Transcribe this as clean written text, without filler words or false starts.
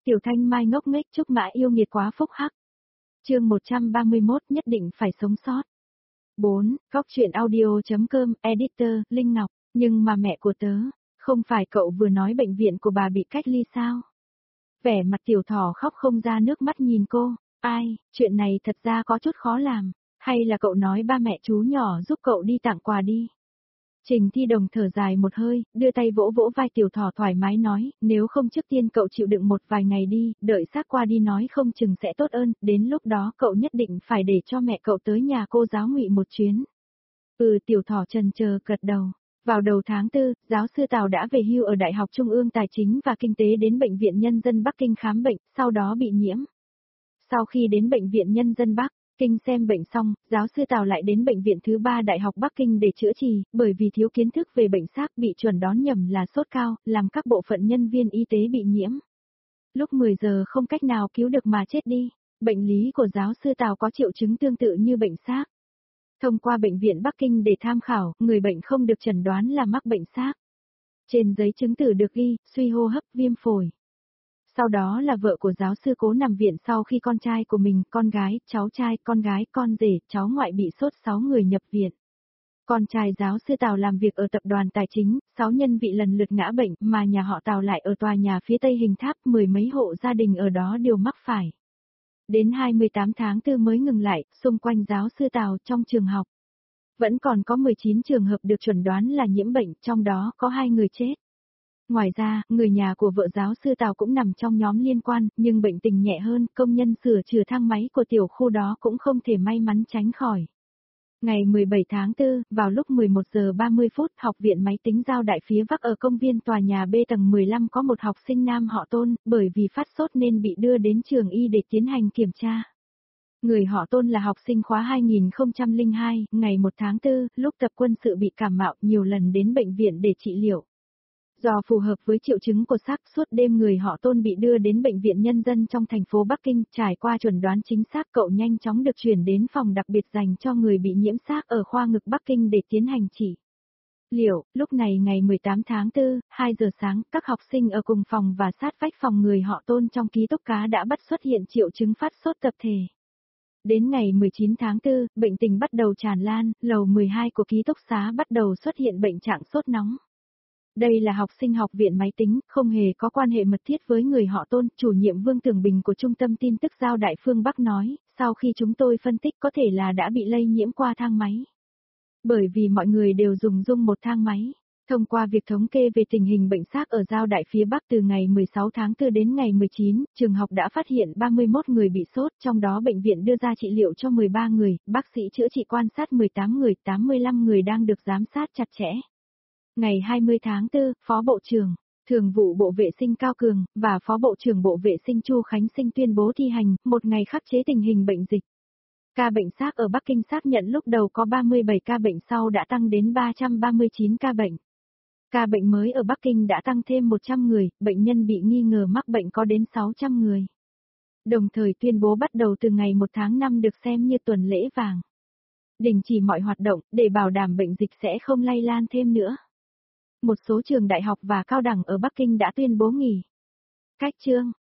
Tiểu Thanh Mai ngốc nghếch chúc mã yêu nghiệt quá phúc hắc. Chương 131 nhất định phải sống sót. 4. Góc truyện audio.com, editor, Linh Ngọc. Nhưng mà mẹ của tớ, không phải cậu vừa nói bệnh viện của bà bị cách ly sao? Vẻ mặt Tiểu Thỏ khóc không ra nước mắt nhìn cô. Ai, chuyện này thật ra có chút khó làm. Hay là cậu nói ba mẹ chú nhỏ giúp cậu đi tặng quà đi. Trình Thi Đồng thở dài một hơi, đưa tay vỗ vỗ vai Tiểu Thỏ thoải mái nói, nếu không trước tiên cậu chịu đựng một vài ngày đi, đợi xác qua đi nói không chừng sẽ tốt hơn, đến lúc đó cậu nhất định phải để cho mẹ cậu tới nhà cô giáo Ngụy một chuyến. Tiểu Thỏ chần chờ gật đầu. Vào đầu tháng 4, giáo sư Tào đã về hưu ở Đại học Trung ương Tài chính và Kinh tế đến Bệnh viện Nhân dân Bắc Kinh khám bệnh, sau đó bị nhiễm. Sau khi đến Bệnh viện Nhân dân Bắc Kinh xem bệnh xong, giáo sư Tào lại đến bệnh viện thứ 3 Đại học Bắc Kinh để chữa trị, bởi vì thiếu kiến thức về bệnh xác bị chuẩn đoán nhầm là sốt cao, làm các bộ phận nhân viên y tế bị nhiễm. Lúc 10 giờ không cách nào cứu được mà chết đi. Bệnh lý của giáo sư Tào có triệu chứng tương tự như bệnh xác. Thông qua bệnh viện Bắc Kinh để tham khảo, người bệnh không được chẩn đoán là mắc bệnh xác. Trên giấy chứng tử được ghi, suy hô hấp, viêm phổi. Sau đó là vợ của giáo sư Cố nằm viện sau khi con trai của mình, con gái, cháu trai, con gái, con rể, cháu ngoại bị sốt 6 người nhập viện. Con trai giáo sư Tào làm việc ở tập đoàn tài chính, 6 nhân vị lần lượt ngã bệnh mà nhà họ Tào lại ở tòa nhà phía tây hình tháp, 10 mấy hộ gia đình ở đó đều mắc phải. Đến 28 tháng 4 mới ngừng lại, xung quanh giáo sư Tào trong trường học. Vẫn còn có 19 trường hợp được chuẩn đoán là nhiễm bệnh, trong đó có 2 người chết. Ngoài ra, người nhà của vợ giáo sư Tào cũng nằm trong nhóm liên quan, nhưng bệnh tình nhẹ hơn, công nhân sửa chữa thang máy của tiểu khu đó cũng không thể may mắn tránh khỏi. Ngày 17 tháng 4, vào lúc 11 giờ 30 phút, Học viện Máy tính Giao Đại phía Bắc ở công viên tòa nhà B tầng 15 có một học sinh nam họ Tôn, bởi vì phát sốt nên bị đưa đến trường y để tiến hành kiểm tra. Người họ Tôn là học sinh khóa 2002, ngày 1 tháng 4, lúc tập quân sự bị cảm mạo nhiều lần đến bệnh viện để trị liệu. Do phù hợp với triệu chứng của xác, suốt đêm người họ Tôn bị đưa đến Bệnh viện Nhân dân trong thành phố Bắc Kinh, trải qua chuẩn đoán chính xác cậu nhanh chóng được chuyển đến phòng đặc biệt dành cho người bị nhiễm xác ở khoa ngực Bắc Kinh để tiến hành trị liệu. Lúc này ngày 18 tháng 4, 2 giờ sáng, các học sinh ở cùng phòng và sát vách phòng người họ Tôn trong ký túc xá đã bắt xuất hiện triệu chứng phát sốt tập thể. Đến ngày 19 tháng 4, bệnh tình bắt đầu tràn lan, lầu 12 của ký túc xá bắt đầu xuất hiện bệnh trạng sốt nóng. Đây là học sinh học viện máy tính, không hề có quan hệ mật thiết với người họ Tôn, chủ nhiệm Vương Tường Bình của Trung tâm Tin tức Giao Đại phương Bắc nói, sau khi chúng tôi phân tích có thể là đã bị lây nhiễm qua thang máy. Bởi vì mọi người đều dùng chung một thang máy. Thông qua việc thống kê về tình hình bệnh xác ở Giao Đại phía Bắc từ ngày 16 tháng 4 đến ngày 19, trường học đã phát hiện 31 người bị sốt, trong đó bệnh viện đưa ra trị liệu cho 13 người, bác sĩ chữa trị quan sát 18 người, 85 người đang được giám sát chặt chẽ. Ngày 20 tháng 4, Phó Bộ trưởng, Thường vụ Bộ Vệ sinh Cao Cường, và Phó Bộ trưởng Bộ Vệ sinh Chu Khánh Sinh tuyên bố thi hành, một ngày khắc chế tình hình bệnh dịch. Ca bệnh xác ở Bắc Kinh xác nhận lúc đầu có 37 ca bệnh sau đã tăng đến 339 ca bệnh. Ca bệnh mới ở Bắc Kinh đã tăng thêm 100 người, bệnh nhân bị nghi ngờ mắc bệnh có đến 600 người. Đồng thời tuyên bố bắt đầu từ ngày 1 tháng 5 được xem như tuần lễ vàng. Đình chỉ mọi hoạt động, để bảo đảm bệnh dịch sẽ không lây lan thêm nữa. Một số trường đại học và cao đẳng ở Bắc Kinh đã tuyên bố nghỉ. Cách chương